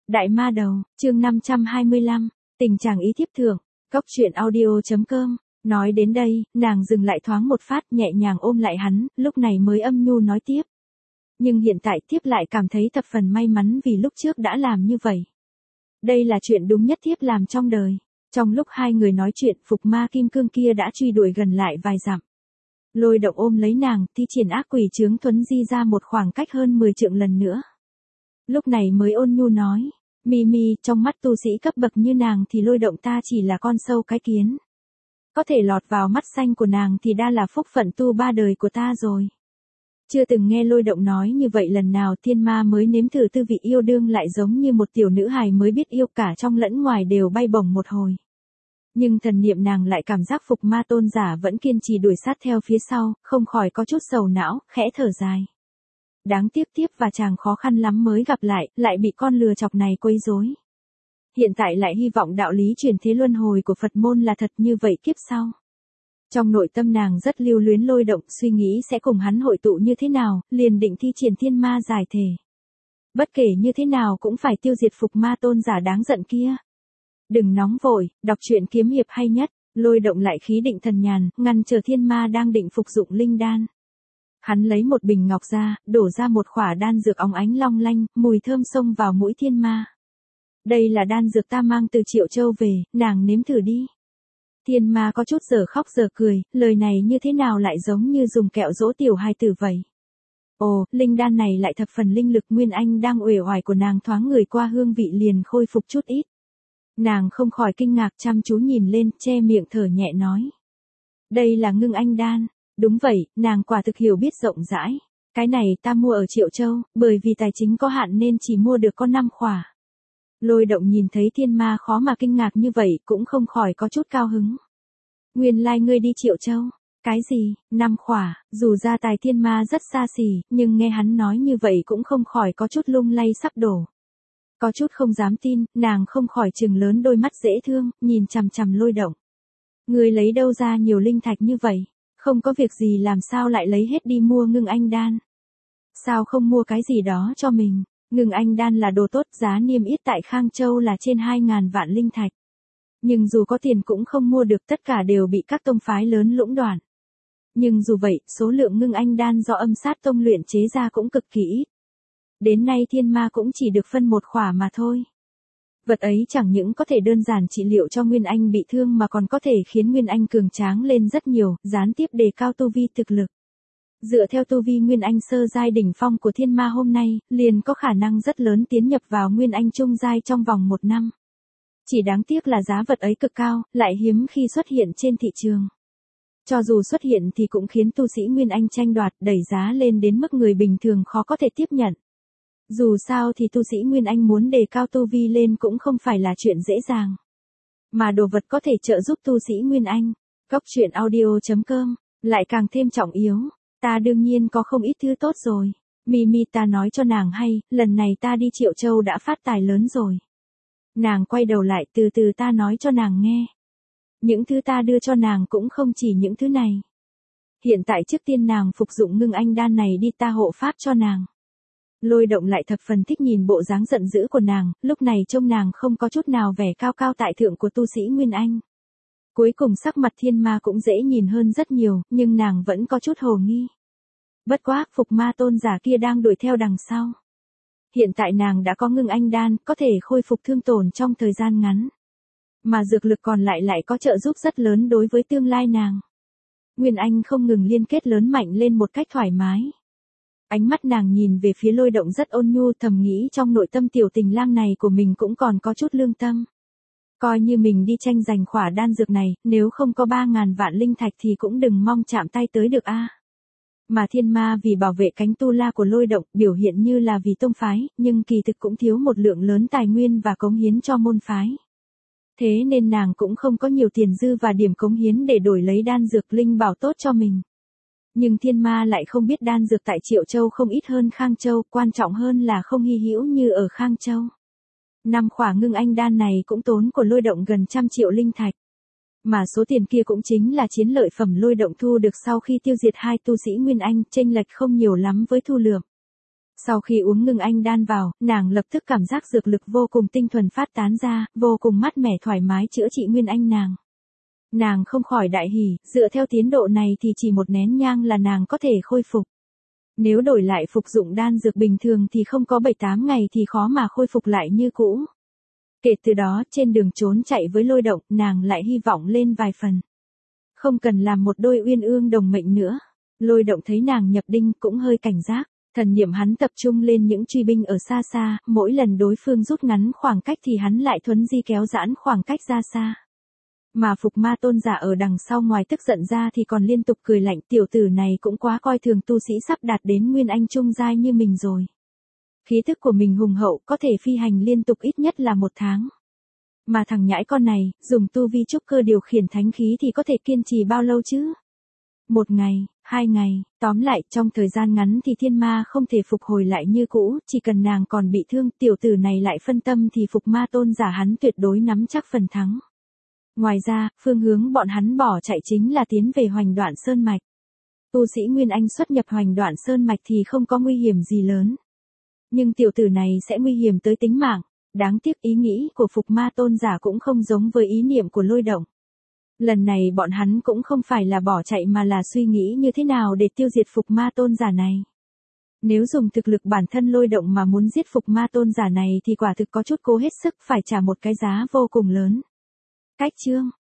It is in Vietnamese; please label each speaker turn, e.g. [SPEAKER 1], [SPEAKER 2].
[SPEAKER 1] Đại ma đầu, chương 525, tình trạng ý thiếp thượng, cốc truyện audio.com. Nói đến đây, nàng dừng lại thoáng một phát, nhẹ nhàng ôm lại hắn, lúc này mới âm nhu nói tiếp. Nhưng hiện tại thiếp lại cảm thấy thập phần may mắn vì lúc trước đã làm như vậy. Đây là chuyện đúng nhất thiếp làm trong đời. Trong lúc hai người nói chuyện, phục ma kim cương kia đã truy đuổi gần lại vài dặm. Lôi Động ôm lấy nàng, thi triển ác quỷ chướng thuấn di ra một khoảng cách hơn 10 trượng lần nữa. Lúc này mới ôn nhu nói, Mimi, trong mắt tu sĩ cấp bậc như nàng thì Lôi Động ta chỉ là con sâu cái kiến. Có thể lọt vào mắt xanh của nàng thì đã là phúc phận tu ba đời của ta rồi. Chưa từng nghe Lôi Động nói như vậy lần nào, thiên ma mới nếm thử tư vị yêu đương lại giống như một tiểu nữ hài mới biết yêu, cả trong lẫn ngoài đều bay bổng một hồi. Nhưng thần niệm nàng lại cảm giác phục ma tôn giả vẫn kiên trì đuổi sát theo phía sau, không khỏi có chút sầu não, khẽ thở dài. Đáng tiếc tiếp và chàng khó khăn lắm mới gặp lại bị con lừa chọc này quấy rối. Hiện tại lại hy vọng đạo lý chuyển thế luân hồi của Phật môn là thật như vậy kiếp sau. Trong nội tâm nàng rất lưu luyến Lôi Động, suy nghĩ sẽ cùng hắn hội tụ như thế nào, liền định thi triển thiên ma giải thể. Bất kể như thế nào cũng phải tiêu diệt phục ma tôn giả đáng giận kia. Đừng nóng vội, đọc truyện kiếm hiệp hay nhất. Lôi Động lại khí định thần nhàn, ngăn chờ thiên ma đang định phục dụng linh đan. Hắn lấy một bình ngọc ra, đổ ra một khỏa đan dược óng ánh long lanh, mùi thơm xông vào mũi thiên ma. Đây là đan dược ta mang từ Triệu Châu về, nàng nếm thử đi. Thiên ma có chút giờ khóc giờ cười, lời này như thế nào lại giống như dùng kẹo dỗ tiểu hài tử vậy. Ồ, linh đan này lại thập phần linh lực, Nguyên Anh đang uể oải của nàng thoáng ngửi qua hương vị liền khôi phục chút ít. Nàng không khỏi kinh ngạc chăm chú nhìn lên, che miệng thở nhẹ nói. Đây là Ngưng Anh đan. Đúng vậy, nàng quả thực hiểu biết rộng rãi. Cái này ta mua ở Triệu Châu, bởi vì tài chính có hạn nên chỉ mua được có 5 khỏa. Lôi Động nhìn thấy thiên ma khó mà kinh ngạc như vậy, cũng không khỏi có chút cao hứng. Nguyên lai ngươi đi Triệu Châu. Cái gì, 5 khỏa, dù ra tài thiên ma rất xa xỉ, nhưng nghe hắn nói như vậy cũng không khỏi có chút lung lay sắp đổ. Có chút không dám tin, nàng không khỏi trừng lớn đôi mắt dễ thương, nhìn chằm chằm Lôi Động. Ngươi lấy đâu ra nhiều linh thạch như vậy? Không có việc gì làm sao lại lấy hết đi mua Ngưng Anh đan? Sao không mua cái gì đó cho mình? Ngưng Anh đan là đồ tốt, giá niêm yết tại Khang Châu là trên 2.000 vạn linh thạch. Nhưng dù có tiền cũng không mua được, tất cả đều bị các tông phái lớn lũng đoạn. Nhưng dù vậy, số lượng Ngưng Anh đan do Âm Sát Tông luyện chế ra cũng cực kỳ ít. Đến nay thiên ma cũng chỉ được phân 1 khỏa mà thôi. Vật ấy chẳng những có thể đơn giản trị liệu cho Nguyên Anh bị thương mà còn có thể khiến Nguyên Anh cường tráng lên rất nhiều, gián tiếp đề cao tu vi thực lực. Dựa theo tu vi Nguyên Anh sơ giai đỉnh phong của thiên ma hôm nay, liền có khả năng rất lớn tiến nhập vào Nguyên Anh trung giai trong vòng 1 năm. Chỉ đáng tiếc là giá vật ấy cực cao, lại hiếm khi xuất hiện trên thị trường. Cho dù xuất hiện thì cũng khiến tu sĩ Nguyên Anh tranh đoạt, đẩy giá lên đến mức người bình thường khó có thể tiếp nhận. Dù sao thì tu sĩ Nguyên Anh muốn đề cao tu vi lên cũng không phải là chuyện dễ dàng. Mà đồ vật có thể trợ giúp tu sĩ Nguyên Anh, cốc truyện audio.com, lại càng thêm trọng yếu. Ta đương nhiên có không ít thứ tốt rồi. Mimi, ta nói cho nàng hay, lần này ta đi Triệu Châu đã phát tài lớn rồi. Nàng quay đầu lại, từ từ ta nói cho nàng nghe. Những thứ ta đưa cho nàng cũng không chỉ những thứ này. Hiện tại trước tiên nàng phục dụng Ngưng Anh đan này đi, ta hộ pháp cho nàng. Lôi Động lại thập phần thích nhìn bộ dáng giận dữ của nàng, lúc này trông nàng không có chút nào vẻ cao cao tại thượng của tu sĩ Nguyên Anh. Cuối cùng sắc mặt thiên ma cũng dễ nhìn hơn rất nhiều, nhưng nàng vẫn có chút hồ nghi. Bất quá, phục ma tôn giả kia đang đuổi theo đằng sau. Hiện tại nàng đã có Ngưng Anh đan, có thể khôi phục thương tổn trong thời gian ngắn. Mà dược lực còn lại có trợ giúp rất lớn đối với tương lai nàng. Nguyên Anh không ngừng liên kết lớn mạnh lên một cách thoải mái. Ánh mắt nàng nhìn về phía Lôi Động rất ôn nhu, thầm nghĩ trong nội tâm tiểu tình lang này của mình cũng còn có chút lương tâm. Coi như mình đi tranh giành khỏa đan dược này, nếu không có 3.000 vạn linh thạch thì cũng đừng mong chạm tay tới được a. Mà thiên ma vì bảo vệ cánh tu la của Lôi Động, biểu hiện như là vì tông phái, nhưng kỳ thực cũng thiếu một lượng lớn tài nguyên và cống hiến cho môn phái. Thế nên nàng cũng không có nhiều tiền dư và điểm cống hiến để đổi lấy đan dược linh bảo tốt cho mình. Nhưng thiên ma lại không biết đan dược tại Triệu Châu không ít hơn Khang Châu, quan trọng hơn là không hy hữu như ở Khang Châu. 5 khỏa Ngưng Anh đan này cũng tốn của Lôi Động gần 100 triệu linh thạch. Mà số tiền kia cũng chính là chiến lợi phẩm Lôi Động thu được sau khi tiêu diệt 2 tu sĩ Nguyên Anh, chênh lệch không nhiều lắm với thu lượm. Sau khi uống ngưng anh đan vào, nàng lập tức cảm giác dược lực vô cùng tinh thuần phát tán ra, vô cùng mát mẻ thoải mái chữa trị nguyên anh nàng. Nàng không khỏi đại hỉ, dựa theo tiến độ này thì chỉ một nén nhang là nàng có thể khôi phục. Nếu đổi lại phục dụng đan dược bình thường thì không có 7-8 ngày thì khó mà khôi phục lại như cũ. Kể từ đó, trên đường trốn chạy với Lôi Động, nàng lại hy vọng lên vài phần. Không cần làm một đôi uyên ương đồng mệnh nữa. Lôi Động thấy nàng nhập đinh cũng hơi cảnh giác. Thần niệm hắn tập trung lên những truy binh ở xa xa, mỗi lần đối phương rút ngắn khoảng cách thì hắn lại thuấn di kéo giãn khoảng cách ra xa. Mà Phục Ma Tôn giả ở đằng sau ngoài tức giận ra thì còn liên tục cười lạnh, tiểu tử này cũng quá coi thường tu sĩ sắp đạt đến nguyên anh trung giai như mình rồi. Khí thức của mình hùng hậu, có thể phi hành liên tục ít nhất là 1 tháng. Mà thằng nhãi con này, dùng tu vi trúc cơ điều khiển thánh khí thì có thể kiên trì bao lâu chứ? 1 ngày, 2 ngày, tóm lại trong thời gian ngắn thì thiên ma không thể phục hồi lại như cũ, chỉ cần nàng còn bị thương, tiểu tử này lại phân tâm thì Phục Ma Tôn giả hắn tuyệt đối nắm chắc phần thắng. Ngoài ra, phương hướng bọn hắn bỏ chạy chính là tiến về Hoành Đoạn Sơn Mạch. Tu sĩ Nguyên Anh xuất nhập Hoành Đoạn Sơn Mạch thì không có nguy hiểm gì lớn. Nhưng tiểu tử này sẽ nguy hiểm tới tính mạng. Đáng tiếc ý nghĩ của Phục Ma Tôn giả cũng không giống với ý niệm của Lôi Động. Lần này bọn hắn cũng không phải là bỏ chạy mà là suy nghĩ như thế nào để tiêu diệt Phục Ma Tôn giả này. Nếu dùng thực lực bản thân Lôi Động mà muốn giết Phục Ma Tôn giả này thì quả thực có chút cố hết sức, phải trả một cái giá vô cùng lớn. Cách chương